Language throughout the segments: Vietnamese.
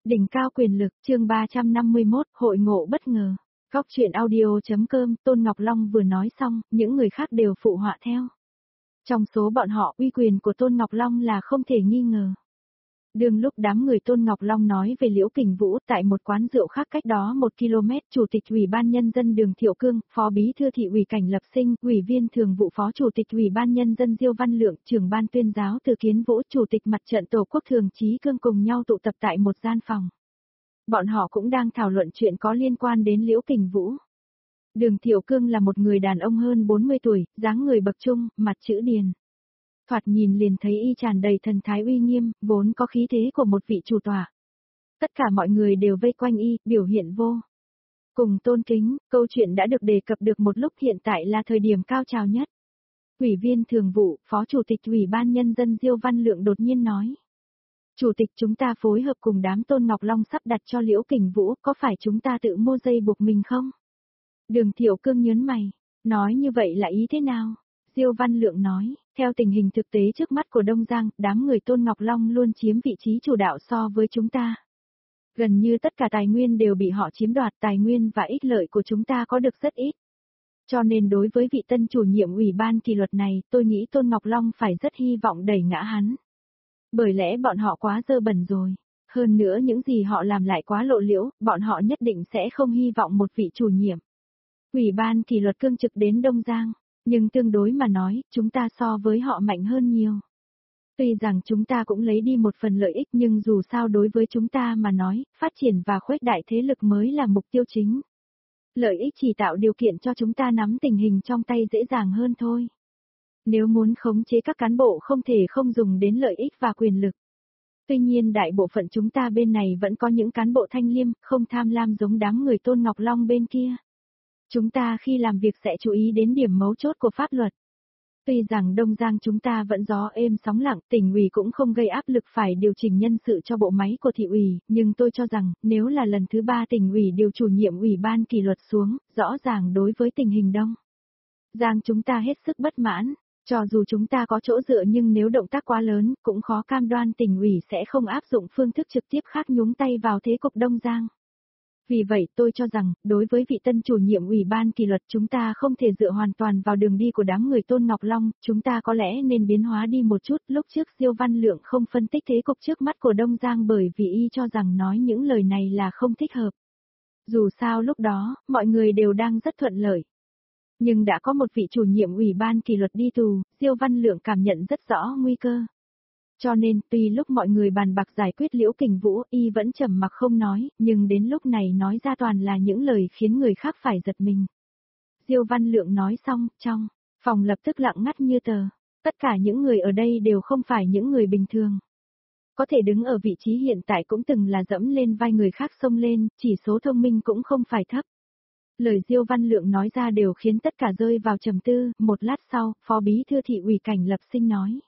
Đỉnh cao quyền lực, chương 351, hội ngộ bất ngờ. Góc truyện audio.com, Tôn Ngọc Long vừa nói xong, những người khác đều phụ họa theo. Trong số bọn họ, uy quyền của Tôn Ngọc Long là không thể nghi ngờ. Đương lúc đám người Tôn Ngọc Long nói về Liễu Kình Vũ tại một quán rượu khác cách đó 1 km, Chủ tịch Ủy ban Nhân dân Đường Thiệu Cương, Phó Bí thư Thị ủy Cảnh Lập Sinh, Ủy viên Thường vụ Phó Chủ tịch Ủy ban Nhân dân Diêu Văn Lượng, Trưởng ban tuyên giáo Từ Kiến Vũ, Chủ tịch Mặt trận Tổ quốc Thường Chí Cương cùng nhau tụ tập tại một gian phòng. Bọn họ cũng đang thảo luận chuyện có liên quan đến Liễu Kình Vũ. Đường Thiệu Cương là một người đàn ông hơn 40 tuổi, dáng người bậc trung, mặt chữ điền. Thoạt nhìn liền thấy y tràn đầy thần thái uy nghiêm, vốn có khí thế của một vị chủ tọa. Tất cả mọi người đều vây quanh y, biểu hiện vô cùng tôn kính, câu chuyện đã được đề cập được một lúc, hiện tại là thời điểm cao trào nhất. Ủy viên Thường vụ, Phó Chủ tịch Ủy ban Nhân dân Diêu Văn Lượng đột nhiên nói. Chủ tịch, chúng ta phối hợp cùng đám Tôn Ngọc Long sắp đặt cho Liễu Kình Vũ, có phải chúng ta tự mua dây buộc mình không? Đường Thiệu Cương nhớn mày, nói như vậy là ý thế nào? Diêu Văn Lượng nói, theo tình hình thực tế trước mắt của Đông Giang, đám người Tôn Ngọc Long luôn chiếm vị trí chủ đạo so với chúng ta. Gần như tất cả tài nguyên đều bị họ chiếm đoạt, tài nguyên và ích lợi của chúng ta có được rất ít. Cho nên đối với vị tân chủ nhiệm ủy ban kỷ luật này, tôi nghĩ Tôn Ngọc Long phải rất hy vọng đẩy ngã hắn. Bởi lẽ bọn họ quá dơ bẩn rồi. Hơn nữa những gì họ làm lại quá lộ liễu, bọn họ nhất định sẽ không hy vọng một vị chủ nhiệm ủy ban kỷ luật cương trực đến Đông Giang. Nhưng tương đối mà nói, chúng ta so với họ mạnh hơn nhiều. Tuy rằng chúng ta cũng lấy đi một phần lợi ích, nhưng dù sao đối với chúng ta mà nói, phát triển và khuếch đại thế lực mới là mục tiêu chính. Lợi ích chỉ tạo điều kiện cho chúng ta nắm tình hình trong tay dễ dàng hơn thôi. Nếu muốn khống chế các cán bộ không thể không dùng đến lợi ích và quyền lực. Tuy nhiên đại bộ phận chúng ta bên này vẫn có những cán bộ thanh liêm, không tham lam giống đám người Tôn Ngọc Long bên kia. Chúng ta khi làm việc sẽ chú ý đến điểm mấu chốt của pháp luật. Tuy rằng Đông Giang chúng ta vẫn gió êm sóng lặng, tỉnh ủy cũng không gây áp lực phải điều chỉnh nhân sự cho bộ máy của thị ủy, nhưng tôi cho rằng, nếu là lần thứ 3 tỉnh ủy điều chủ nhiệm ủy ban kỷ luật xuống, rõ ràng đối với tình hình Đông Giang chúng ta hết sức bất mãn, cho dù chúng ta có chỗ dựa nhưng nếu động tác quá lớn, cũng khó cam đoan tỉnh ủy sẽ không áp dụng phương thức trực tiếp khác nhúng tay vào thế cục Đông Giang. Vì vậy tôi cho rằng, đối với vị tân chủ nhiệm ủy ban kỷ luật chúng ta không thể dựa hoàn toàn vào đường đi của đám người Tôn Ngọc Long, chúng ta có lẽ nên biến hóa đi một chút. Lúc trước Diêu Văn Lượng không phân tích thế cục trước mắt của Đông Giang bởi vì y cho rằng nói những lời này là không thích hợp. Dù sao lúc đó, mọi người đều đang rất thuận lợi. Nhưng đã có một vị chủ nhiệm ủy ban kỷ luật đi tù, Diêu Văn Lượng cảm nhận rất rõ nguy cơ. Cho nên, tuy lúc mọi người bàn bạc giải quyết Liễu Kình Vũ, y vẫn trầm mặc không nói, nhưng đến lúc này nói ra toàn là những lời khiến người khác phải giật mình. Diêu Văn Lượng nói xong, trong phòng lập tức lặng ngắt như tờ. Tất cả những người ở đây đều không phải những người bình thường. Có thể đứng ở vị trí hiện tại cũng từng là dẫm lên vai người khác xông lên, chỉ số thông minh cũng không phải thấp. Lời Diêu Văn Lượng nói ra đều khiến tất cả rơi vào trầm tư, một lát sau, Phó Bí thư Thị ủy Cảnh Lập Sinh nói.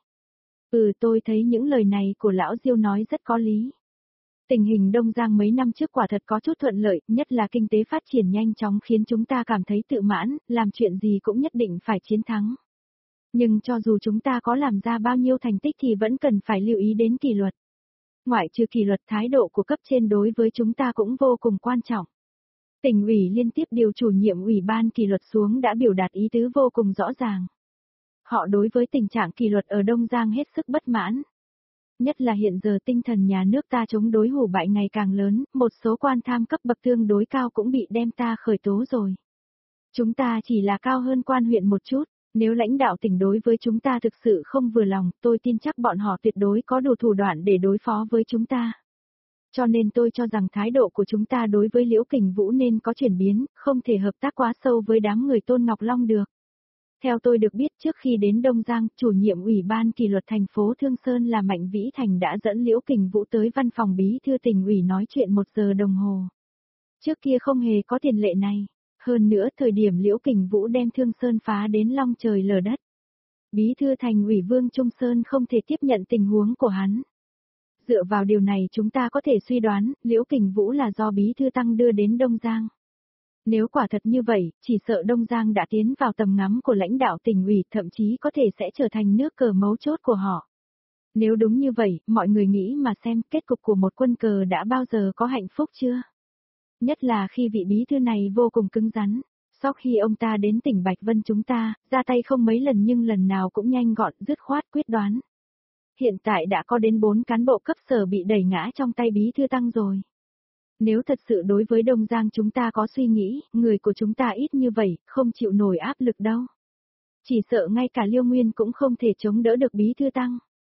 Tôi thấy những lời này của lão Diêu nói rất có lý. Tình hình Đông Giang mấy năm trước quả thật có chút thuận lợi, nhất là kinh tế phát triển nhanh chóng khiến chúng ta cảm thấy tự mãn, làm chuyện gì cũng nhất định phải chiến thắng. Nhưng cho dù chúng ta có làm ra bao nhiêu thành tích thì vẫn cần phải lưu ý đến kỷ luật. Ngoại trừ kỷ luật, thái độ của cấp trên đối với chúng ta cũng vô cùng quan trọng. Tỉnh ủy liên tiếp điều chủ nhiệm ủy ban kỷ luật xuống đã biểu đạt ý tứ vô cùng rõ ràng. Họ đối với tình trạng kỷ luật ở Đông Giang hết sức bất mãn. Nhất là hiện giờ tinh thần nhà nước ta chống đối hủ bại ngày càng lớn, một số quan tham cấp bậc tương đối cao cũng bị đem ta khởi tố rồi. Chúng ta chỉ là cao hơn quan huyện một chút, nếu lãnh đạo tỉnh đối với chúng ta thực sự không vừa lòng, tôi tin chắc bọn họ tuyệt đối có đủ thủ đoạn để đối phó với chúng ta. Cho nên tôi cho rằng thái độ của chúng ta đối với Liễu Kình Vũ nên có chuyển biến, không thể hợp tác quá sâu với đám người Tôn Ngọc Long được. Theo tôi được biết trước khi đến Đông Giang, chủ nhiệm ủy ban kỷ luật thành phố Thương Sơn là Mạnh Vĩ Thành đã dẫn Liễu Kình Vũ tới văn phòng bí thư tỉnh ủy nói chuyện 1 giờ đồng hồ. Trước kia không hề có tiền lệ này. Hơn nữa thời điểm Liễu Kình Vũ đem Thương Sơn phá đến long trời lở đất. Bí thư thành ủy Vương Trung Sơn không thể tiếp nhận tình huống của hắn. Dựa vào điều này chúng ta có thể suy đoán, Liễu Kình Vũ là do bí thư Tăng đưa đến Đông Giang. Nếu quả thật như vậy, chỉ sợ Đông Giang đã tiến vào tầm ngắm của lãnh đạo tỉnh ủy, thậm chí có thể sẽ trở thành nước cờ mấu chốt của họ. Nếu đúng như vậy, mọi người nghĩ mà xem kết cục của một quân cờ đã bao giờ có hạnh phúc chưa? Nhất là khi vị bí thư này vô cùng cứng rắn. Sau khi ông ta đến tỉnh Bạch Vân chúng ta, ra tay không mấy lần nhưng lần nào cũng nhanh gọn, dứt khoát quyết đoán. Hiện tại đã có đến 4 cán bộ cấp sở bị đẩy ngã trong tay bí thư Tăng rồi. Nếu thật sự đối với Đông Giang chúng ta có suy nghĩ, người của chúng ta ít như vậy, không chịu nổi áp lực đâu. Chỉ sợ ngay cả Liêu Nguyên cũng không thể chống đỡ được bí thư Tăng.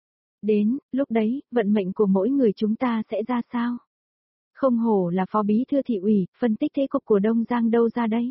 Đến, lúc đấy, vận mệnh của mỗi người chúng ta sẽ ra sao? Không hổ là phó bí thư thị ủy, phân tích thế cục của Đông Giang đâu ra đấy.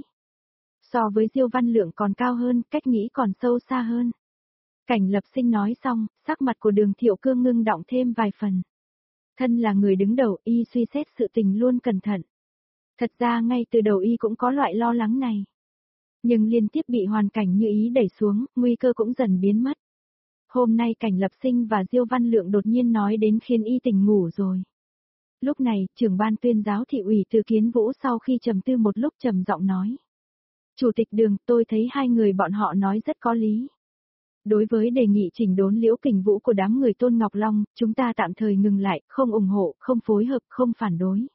So với Diêu Văn Lượng còn cao hơn, cách nghĩ còn sâu xa hơn. Cảnh Lập Sinh nói xong, sắc mặt của Đường Thiệu Cương ngưng đọng thêm vài phần. Thân là người đứng đầu, y suy xét sự tình luôn cẩn thận. Thật ra ngay từ đầu y cũng có loại lo lắng này. Nhưng liên tiếp bị hoàn cảnh như ý đẩy xuống, nguy cơ cũng dần biến mất. Hôm nay Cảnh Lập Sinh và Diêu Văn Lượng đột nhiên nói đến khiến y tỉnh ngủ rồi. Lúc này, trưởng ban tuyên giáo thị ủy Từ Kiến Vũ sau khi trầm tư một lúc trầm giọng nói. Chủ tịch Đường, tôi thấy hai người bọn họ nói rất có lý. Đối với đề nghị chỉnh đốn Liễu Kình Vũ của đám người Tôn Ngọc Long, chúng ta tạm thời ngừng lại, không ủng hộ, không phối hợp, không phản đối.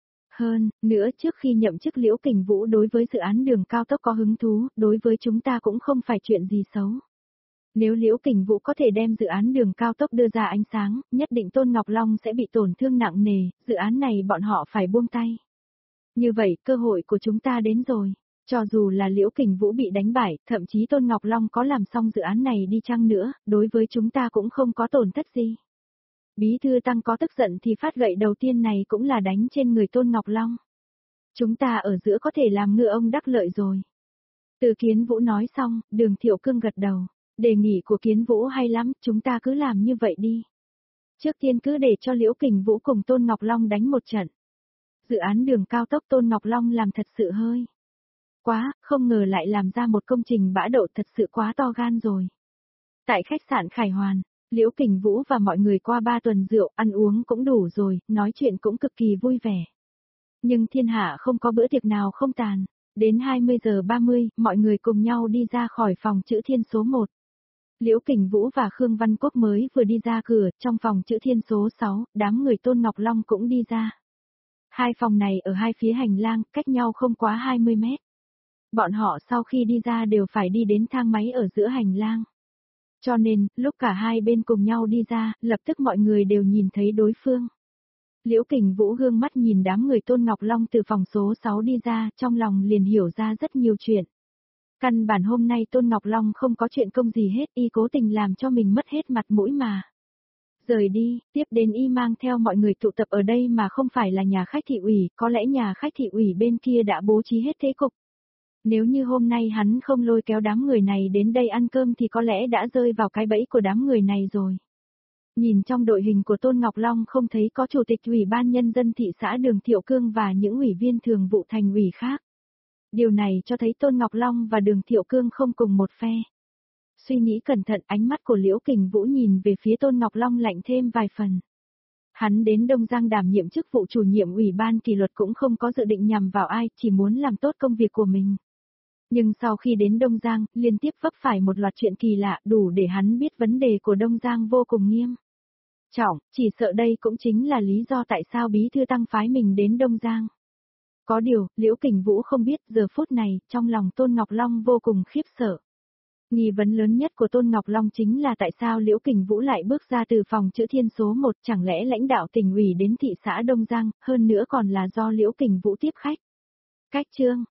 Hơn, nữa trước khi nhậm chức Liễu Kình Vũ đối với dự án đường cao tốc có hứng thú, đối với chúng ta cũng không phải chuyện gì xấu. Nếu Liễu Kình Vũ có thể đem dự án đường cao tốc đưa ra ánh sáng, nhất định Tôn Ngọc Long sẽ bị tổn thương nặng nề, dự án này bọn họ phải buông tay. Như vậy, cơ hội của chúng ta đến rồi. Cho dù là Liễu Kình Vũ bị đánh bại, thậm chí Tôn Ngọc Long có làm xong dự án này đi chăng nữa, đối với chúng ta cũng không có tổn thất gì. Bí thư Tăng có tức giận thì phát gậy đầu tiên này cũng là đánh trên người Tôn Ngọc Long. Chúng ta ở giữa có thể làm ngựa ông đắc lợi rồi. Từ Kiến Vũ nói xong, Đường Thiệu Cương gật đầu. Đề nghị của Kiến Vũ hay lắm, chúng ta cứ làm như vậy đi. Trước tiên cứ để cho Liễu Kình Vũ cùng Tôn Ngọc Long đánh một trận. Dự án đường cao tốc Tôn Ngọc Long làm thật sự hơi quá, không ngờ lại làm ra một công trình bã đậu thật sự quá to gan rồi. Tại khách sạn Khải Hoàn, Liễu Kình Vũ và mọi người qua 3 tuần rượu, ăn uống cũng đủ rồi, nói chuyện cũng cực kỳ vui vẻ. Nhưng thiên hạ không có bữa tiệc nào không tàn. Đến 20 giờ 30, mọi người cùng nhau đi ra khỏi phòng Chữ Thiên số 1. Liễu Kình Vũ và Khương Văn Quốc mới vừa đi ra cửa, trong phòng Chữ Thiên số 6, đám người Tôn Ngọc Long cũng đi ra. Hai phòng này ở hai phía hành lang, cách nhau không quá 20 mét. Bọn họ sau khi đi ra đều phải đi đến thang máy ở giữa hành lang. Cho nên, lúc cả hai bên cùng nhau đi ra, lập tức mọi người đều nhìn thấy đối phương. Liễu Kình Vũ gương mắt nhìn đám người Tôn Ngọc Long từ phòng số 6 đi ra, trong lòng liền hiểu ra rất nhiều chuyện. Căn bản hôm nay Tôn Ngọc Long không có chuyện công gì hết, y cố tình làm cho mình mất hết mặt mũi mà. Rời đi, tiếp đến y mang theo mọi người tụ tập ở đây mà không phải là nhà khách thị ủy, có lẽ nhà khách thị ủy bên kia đã bố trí hết thế cục. Nếu như hôm nay hắn không lôi kéo đám người này đến đây ăn cơm thì có lẽ đã rơi vào cái bẫy của đám người này rồi. Nhìn trong đội hình của Tôn Ngọc Long không thấy có chủ tịch ủy ban nhân dân thị xã Đường Thiệu Cương và những ủy viên thường vụ thành ủy khác. Điều này cho thấy Tôn Ngọc Long và Đường Thiệu Cương không cùng một phe. Suy nghĩ cẩn thận, ánh mắt của Liễu Kình Vũ nhìn về phía Tôn Ngọc Long lạnh thêm vài phần. Hắn đến Đông Giang đảm nhiệm chức vụ chủ nhiệm ủy ban kỷ luật cũng không có dự định nhằm vào ai, chỉ muốn làm tốt công việc của mình. Nhưng sau khi đến Đông Giang, liên tiếp vấp phải một loạt chuyện kỳ lạ đủ để hắn biết vấn đề của Đông Giang vô cùng nghiêm trọng, chỉ sợ đây cũng chính là lý do tại sao Bí thư Tăng phái mình đến Đông Giang. Có điều, Liễu Kình Vũ không biết giờ phút này, trong lòng Tôn Ngọc Long vô cùng khiếp sợ. Nghi vấn lớn nhất của Tôn Ngọc Long chính là tại sao Liễu Kình Vũ lại bước ra từ phòng Chữ Thiên số 1, chẳng lẽ lãnh đạo tỉnh ủy đến thị xã Đông Giang, hơn nữa còn là do Liễu Kình Vũ tiếp khách. Cách chương